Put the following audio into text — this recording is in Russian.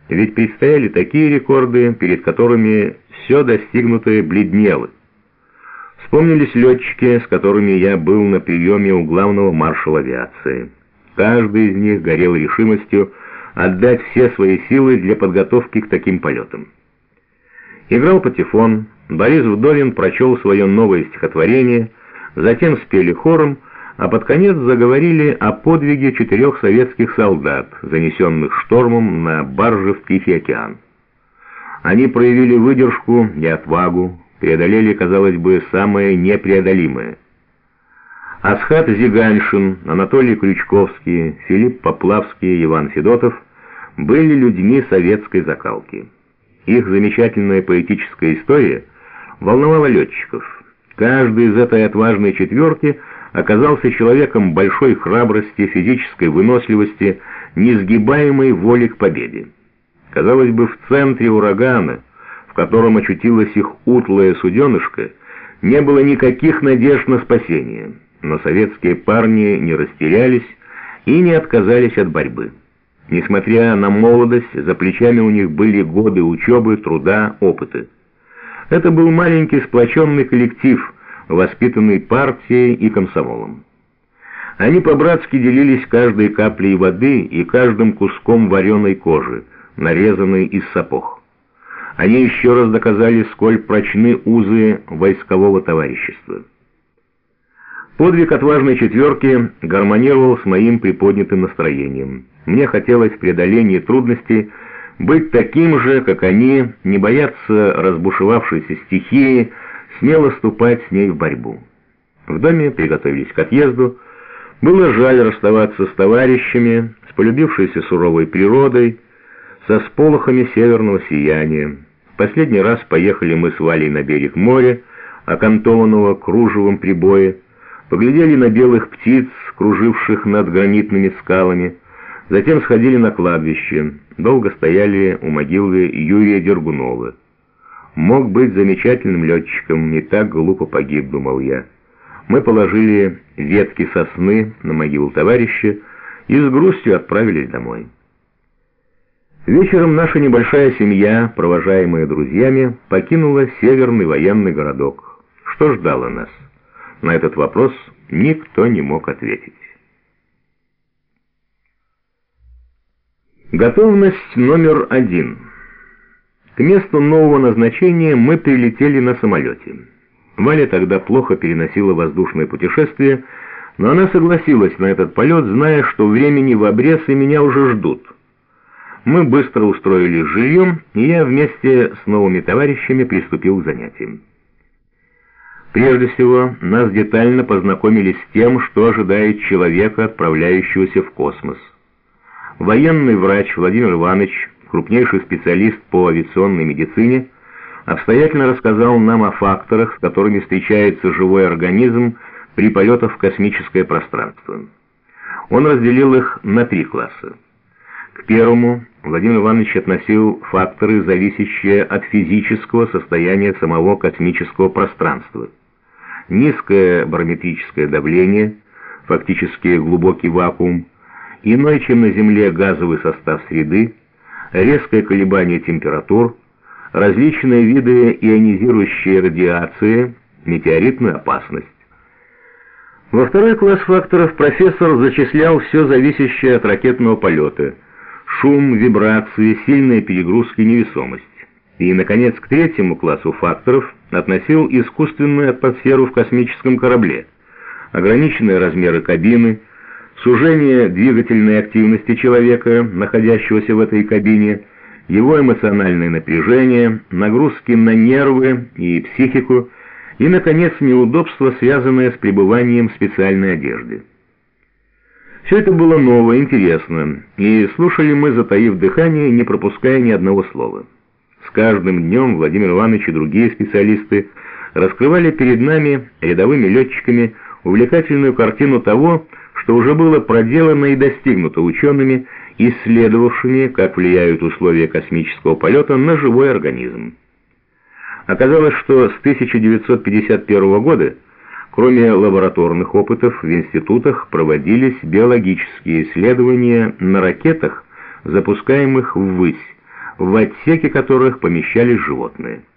ведь предстояли такие рекорды, перед которыми все достигнутое бледнело. Вспомнились летчики, с которыми я был на приеме у главного маршала авиации. Каждый из них горел решимостью отдать все свои силы для подготовки к таким полетам. Играл патефон, Борис Вдовин прочел свое новое стихотворение, затем спели хором, а под конец заговорили о подвиге 4 советских солдат, занесенных штормом на барже в Тихий океан. Они проявили выдержку и отвагу, преодолели, казалось бы, самое непреодолимое. Асхат Зиганшин, Анатолий Крючковский, Филипп Поплавский и Иван Федотов были людьми советской закалки. Их замечательная поэтическая история волновала летчиков. Каждый из этой отважной четверки оказался человеком большой храбрости, физической выносливости, несгибаемой воли к победе. Казалось бы, в центре урагана, в котором очутилась их утлая суденышко, не было никаких надежд на спасение, но советские парни не растерялись и не отказались от борьбы. Несмотря на молодость, за плечами у них были годы учебы, труда, опыта. Это был маленький сплоченный коллектив, воспитанный партией и комсомолом. Они по-братски делились каждой каплей воды и каждым куском вареной кожи, нарезанной из сапог. Они еще раз доказали, сколь прочны узы войскового товарищества. Подвиг отважной четверки гармонировал с моим приподнятым настроением. Мне хотелось в преодолении трудностей быть таким же, как они, не бояться разбушевавшейся стихии, смело ступать с ней в борьбу. В доме приготовились к отъезду. Было жаль расставаться с товарищами, с полюбившейся суровой природой, со сполохами северного сияния. В последний раз поехали мы с Валей на берег моря, окантованного кружевом прибоя, поглядели на белых птиц, круживших над гранитными скалами, затем сходили на кладбище, долго стояли у могилы Юрия Дергунова. Мог быть замечательным летчиком, не так глупо погиб, думал я. Мы положили ветки сосны на могилу товарища и с грустью отправились домой. Вечером наша небольшая семья, провожаемая друзьями, покинула северный военный городок. Что ждало нас? На этот вопрос никто не мог ответить. Готовность номер 1. К месту нового назначения мы прилетели на самолете. Валя тогда плохо переносила воздушное путешествие, но она согласилась на этот полет, зная, что времени в обрез и меня уже ждут. Мы быстро устроились с жильем, и я вместе с новыми товарищами приступил к занятиям. Прежде всего, нас детально познакомили с тем, что ожидает человека, отправляющегося в космос. Военный врач Владимир Иванович, крупнейший специалист по авиационной медицине, обстоятельно рассказал нам о факторах, с которыми встречается живой организм при полетах в космическое пространство. Он разделил их на 3 класса. К первому Владимир Иванович относил факторы, зависящие от физического состояния самого космического пространства. Низкое барометрическое давление, фактически глубокий вакуум, иной, чем на Земле, газовый состав среды, резкое колебание температур, различные виды ионизирующей радиации, метеоритную опасность. Во второй класс факторов профессор зачислял все зависящее от ракетного полета: шум, вибрации, сильные перегрузки, невесомость. И, наконец, к третьему классу факторов относил искусственную атмосферу в космическом корабле, ограниченные размеры кабины, сужение двигательной активности человека, находящегося в этой кабине, его эмоциональное напряжение, нагрузки на нервы и психику и, наконец, неудобства, связанные с пребыванием в специальной одежде. Все это было ново, интересно, и слушали мы, затаив дыхание, не пропуская ни одного слова. С каждым днем Владимир Иванович и другие специалисты раскрывали перед нами, рядовыми летчиками, увлекательную картину того, что уже было проделано и достигнуто учеными, исследовавшими, как влияют условия космического полета на живой организм. Оказалось, что с 1951 года, кроме лабораторных опытов, в институтах проводились биологические исследования на ракетах, запускаемых ввысь, в отсеке которых помещались животные.